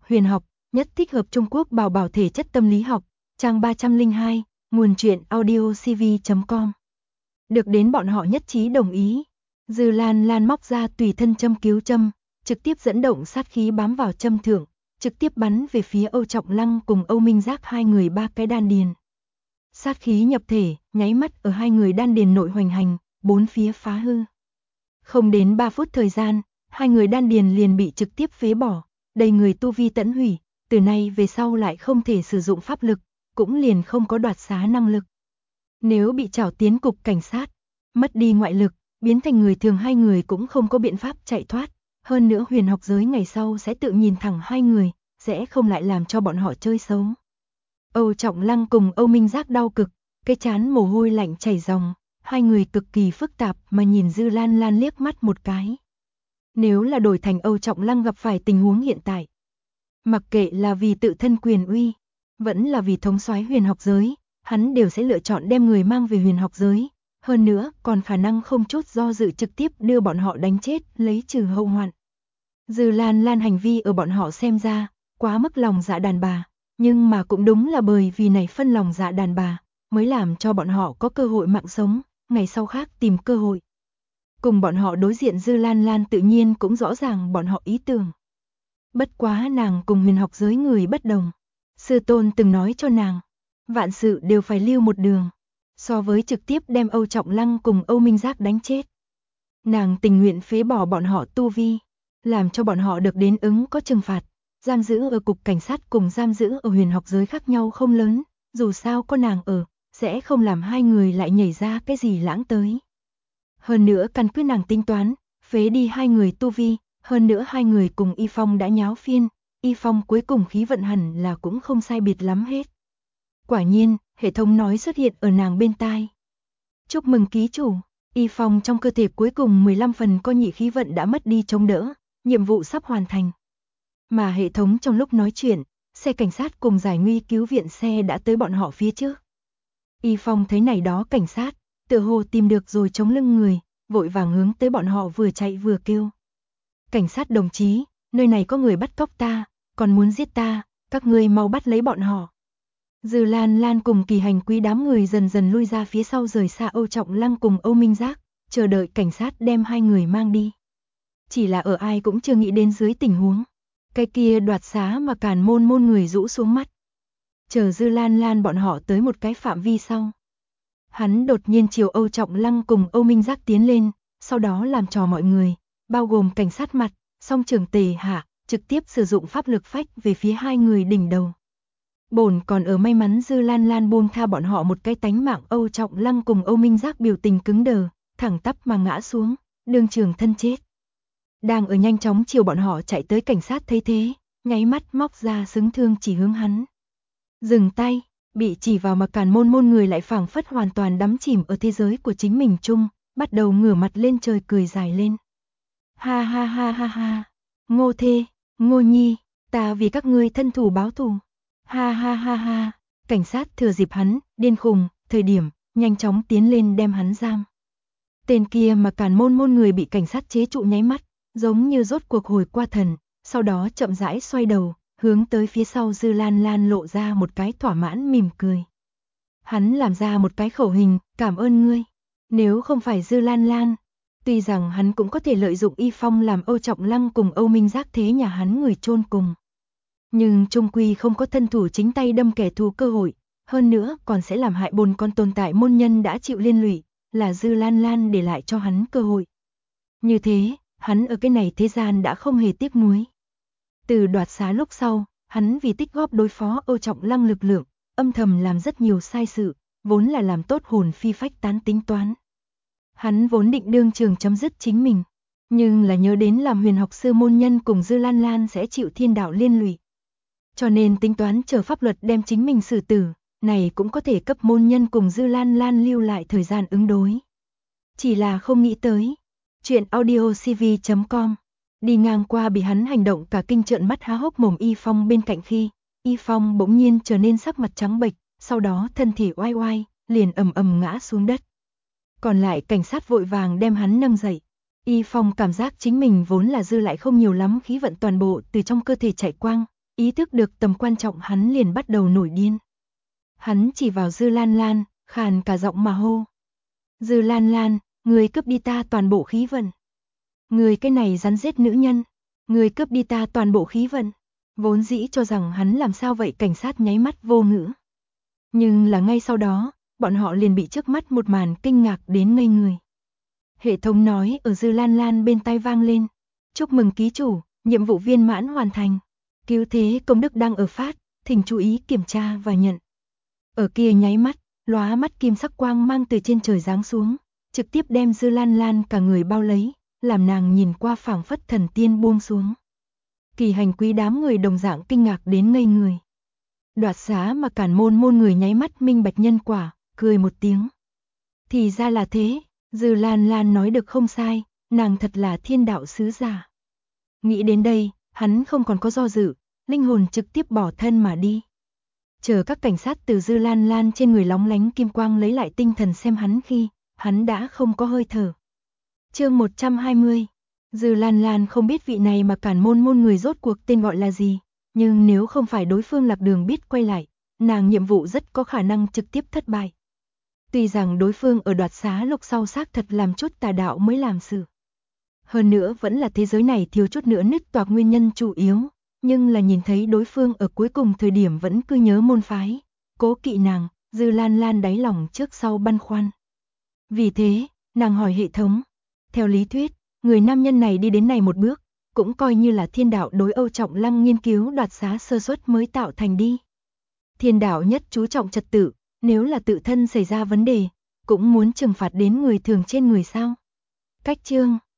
Huyền học, nhất thích hợp Trung Quốc bảo bảo thể chất tâm lý học, trang 302, nguồn truyện audiocv.com. Được đến bọn họ nhất trí đồng ý. Dư Lan Lan móc ra tùy thân châm cứu châm, trực tiếp dẫn động sát khí bám vào châm thượng, trực tiếp bắn về phía Âu Trọng Lăng cùng Âu Minh Giác hai người ba cái đan điền. Sát khí nhập thể, nháy mắt ở hai người đan điền nội hoành hành, bốn phía phá hư. Không đến 3 phút thời gian, hai người đan điền liền bị trực tiếp phế bỏ, đầy người tu vi tẫn hủy, từ nay về sau lại không thể sử dụng pháp lực, cũng liền không có đoạt xá năng lực. Nếu bị trảo tiến cục cảnh sát, mất đi ngoại lực, biến thành người thường hai người cũng không có biện pháp chạy thoát, hơn nữa huyền học giới ngày sau sẽ tự nhìn thẳng hai người, sẽ không lại làm cho bọn họ chơi xấu. Âu Trọng Lăng cùng Âu Minh Giác đau cực, cái trán mồ hôi lạnh chảy ròng, hai người cực kỳ phức tạp mà nhìn Dư Lan Lan liếc mắt một cái. Nếu là đổi thành Âu Trọng Lăng gặp phải tình huống hiện tại, mặc kệ là vì tự thân quyền uy, vẫn là vì thống soái huyền học giới, hắn đều sẽ lựa chọn đem người mang về huyền học giới, hơn nữa còn khả năng không chút do dự trực tiếp đưa bọn họ đánh chết, lấy trừ hậu hoạn. Dư Lan Lan hành vi ở bọn họ xem ra, quá mức lòng dạ đàn bà, nhưng mà cũng đúng là bởi vì này phân lòng dạ đàn bà, mới làm cho bọn họ có cơ hội mạng sống, ngày sau khác tìm cơ hội. Cùng bọn họ đối diện Dư Lan Lan tự nhiên cũng rõ ràng bọn họ ý tưởng. Bất quá nàng cùng huyền học giới người bất đồng. Sư tôn từng nói cho nàng, vạn sự đều phải lưu một đường, so với trực tiếp đem Âu Trọng Lăng cùng Âu Minh Giác đánh chết. Nàng tình nguyện phế bỏ bọn họ tu vi, làm cho bọn họ được đến ứng có trừng phạt, giam giữ ở cục cảnh sát cùng giam giữ ở huyền học giới khác nhau không lớn, dù sao có nàng ở, sẽ không làm hai người lại nhảy ra cái gì lãng tới. Hơn nữa căn cứ nàng tính toán, phế đi hai người tu vi, hơn nữa hai người cùng Y Phong đã nháo phiên, Y Phong cuối cùng khí vận hẳn là cũng không sai biệt lắm hết. Quả nhiên, hệ thống nói xuất hiện ở nàng bên tai. Chúc mừng ký chủ, Y Phong trong cơ thể cuối cùng 15 phần co nhị khí vận đã mất đi chống đỡ, nhiệm vụ sắp hoàn thành. Mà hệ thống trong lúc nói chuyện, xe cảnh sát cùng giải nguy cứu viện xe đã tới bọn họ phía trước. Y Phong thấy này đó cảnh sát, tựa hồ tìm được rồi chống lưng người, vội vàng hướng tới bọn họ vừa chạy vừa kêu. Cảnh sát đồng chí, nơi này có người bắt cóc ta, còn muốn giết ta, các ngươi mau bắt lấy bọn họ. Dư Lan Lan cùng Kỳ Hành Quý đám người dần dần lui ra phía sau rời xa Âu Trọng Lăng cùng Âu Minh Giác, chờ đợi cảnh sát đem hai người mang đi. Chỉ là ở ai cũng chưa nghĩ đến dưới tình huống, cái kia đoạt xá mà Càn Môn Môn người rũ xuống mắt. Chờ Dư Lan Lan bọn họ tới một cái phạm vi sau, hắn đột nhiên chiều Âu Trọng Lăng cùng Âu Minh Giác tiến lên, sau đó làm trò mọi người, bao gồm cảnh sát mặt, song trường tề hạ, trực tiếp sử dụng pháp lực phách về phía hai người đỉnh đầu. Bổn còn ở may mắn Dư Lan Lan buông tha bọn họ một cái tánh mạng, Âu Trọng Lăng cùng Âu Minh Giác biểu tình cứng đờ, thẳng tắp mà ngã xuống, đương trường thân chết. Đang ở nhanh chóng chiều bọn họ chạy tới cảnh sát thấy thế, nháy mắt móc ra súng thương chỉ hướng hắn. Dừng tay, bị chỉ vào mà Càn Môn Môn người lại phảng phất hoàn toàn đắm chìm ở thế giới của chính mình chung, bắt đầu ngửa mặt lên trời cười dài lên. Ha ha ha ha ha, Ngô Thê, Ngô Nhi, ta vì các ngươi thân thù báo thù. Ha ha ha ha, cảnh sát thừa dịp hắn điên khùng thời điểm, nhanh chóng tiến lên đem hắn giam. Tên kia mà Càn Môn Môn người bị cảnh sát chế trụ nháy mắt, giống như rốt cuộc hồi qua thần, sau đó chậm rãi xoay đầu, hướng tới phía sau Dư Lan Lan lộ ra một cái thỏa mãn mỉm cười. Hắn làm ra một cái khẩu hình, cảm ơn ngươi. Nếu không phải Dư Lan Lan, tuy rằng hắn cũng có thể lợi dụng Y Phong làm Âu Trọng Lăng cùng Âu Minh Giác thế nhà hắn người chôn cùng. Nhưng chung quy không có thân thủ chính tay đâm kẻ thù cơ hội, hơn nữa còn sẽ làm hại bồn con tồn tại môn nhân đã chịu liên lụy, là Dư Lan Lan để lại cho hắn cơ hội. Như thế, hắn ở cái này thế gian đã không hề tiếc nuối. Từ đoạt xá lúc sau, hắn vì tích góp đối phó Âu Trọng Lăng lực lượng, âm thầm làm rất nhiều sai sự, vốn là làm tốt hồn phi phách tán tính toán. Hắn vốn định đương trường chấm dứt chính mình, nhưng là nhớ đến làm huyền học sư môn nhân cùng Dư Lan Lan sẽ chịu thiên đạo liên lụy. Cho nên tính toán chờ pháp luật đem chính mình xử tử, này cũng có thể cấp môn nhân cùng Dư Lan Lan lưu lại thời gian ứng đối. Chỉ là không nghĩ tới. Chuyện audiocv.com. Đi ngang qua bị hắn hành động cả kinh trợn mắt há hốc mồm Y Phong bên cạnh khi, Y Phong bỗng nhiên trở nên sắc mặt trắng bệch, sau đó thân thể oai oai, liền ầm ầm ngã xuống đất. Còn lại cảnh sát vội vàng đem hắn nâng dậy. Y Phong cảm giác chính mình vốn là dư lại không nhiều lắm khí vận toàn bộ từ trong cơ thể chạy quang, Ý thức được tầm quan trọng hắn liền bắt đầu nổi điên. Hắn chỉ vào Dư Lan Lan, khàn cả giọng mà hô. Dư Lan Lan, người cướp đi ta toàn bộ khí vận. Người cái này rắn rết nữ nhân, người cướp đi ta toàn bộ khí vận. Vốn dĩ cho rằng hắn làm sao vậy, cảnh sát nháy mắt vô ngữ. Nhưng là ngay sau đó, bọn họ liền bị trước mắt một màn kinh ngạc đến ngây người. Hệ thống nói ở Dư Lan Lan bên tai vang lên. Chúc mừng ký chủ, nhiệm vụ viên mãn hoàn thành. Cứu thế công đức đang ở phát, thỉnh chú ý kiểm tra và nhận. Ở kia nháy mắt, lóa mắt kim sắc quang mang từ trên trời giáng xuống, trực tiếp đem Dư Lan Lan cả người bao lấy, làm nàng nhìn qua phảng phất thần tiên buông xuống. Kỳ Hành Quý đám người đồng dạng kinh ngạc đến ngây người. Đoạt xá mà cản môn người nháy mắt minh bạch nhân quả, cười một tiếng. Thì ra là thế, Dư Lan Lan nói được không sai, nàng thật là thiên đạo sứ giả. Nghĩ đến đây, hắn không còn có do dự, linh hồn trực tiếp bỏ thân mà đi. Chờ các cảnh sát từ Dư Lan Lan trên người lóng lánh kim quang lấy lại tinh thần xem hắn khi, hắn đã không có hơi thở. Chương 120. Dư Lan Lan không biết vị này mà cản môn người rốt cuộc tên gọi là gì, nhưng nếu không phải đối phương lạc đường biết quay lại, nàng nhiệm vụ rất có khả năng trực tiếp thất bại. Tuy rằng đối phương ở đoạt xá lúc sau xác thật làm chút tà đạo mới làm sự. Hơn nữa vẫn là thế giới này thiếu chút nữa nứt toạc nguyên nhân chủ yếu, nhưng là nhìn thấy đối phương ở cuối cùng thời điểm vẫn cứ nhớ môn phái, cố kỵ nàng, Dư Lan Lan đáy lòng trước sau băn khoăn. Vì thế, nàng hỏi hệ thống, theo lý thuyết, người nam nhân này đi đến này một bước, cũng coi như là thiên đạo đối Âu Trọng Lăng nghiên cứu đoạt xá sơ suất mới tạo thành đi. Thiên đạo nhất chú trọng trật tự, nếu là tự thân xảy ra vấn đề, cũng muốn trừng phạt đến người thường trên người sao. Cách chương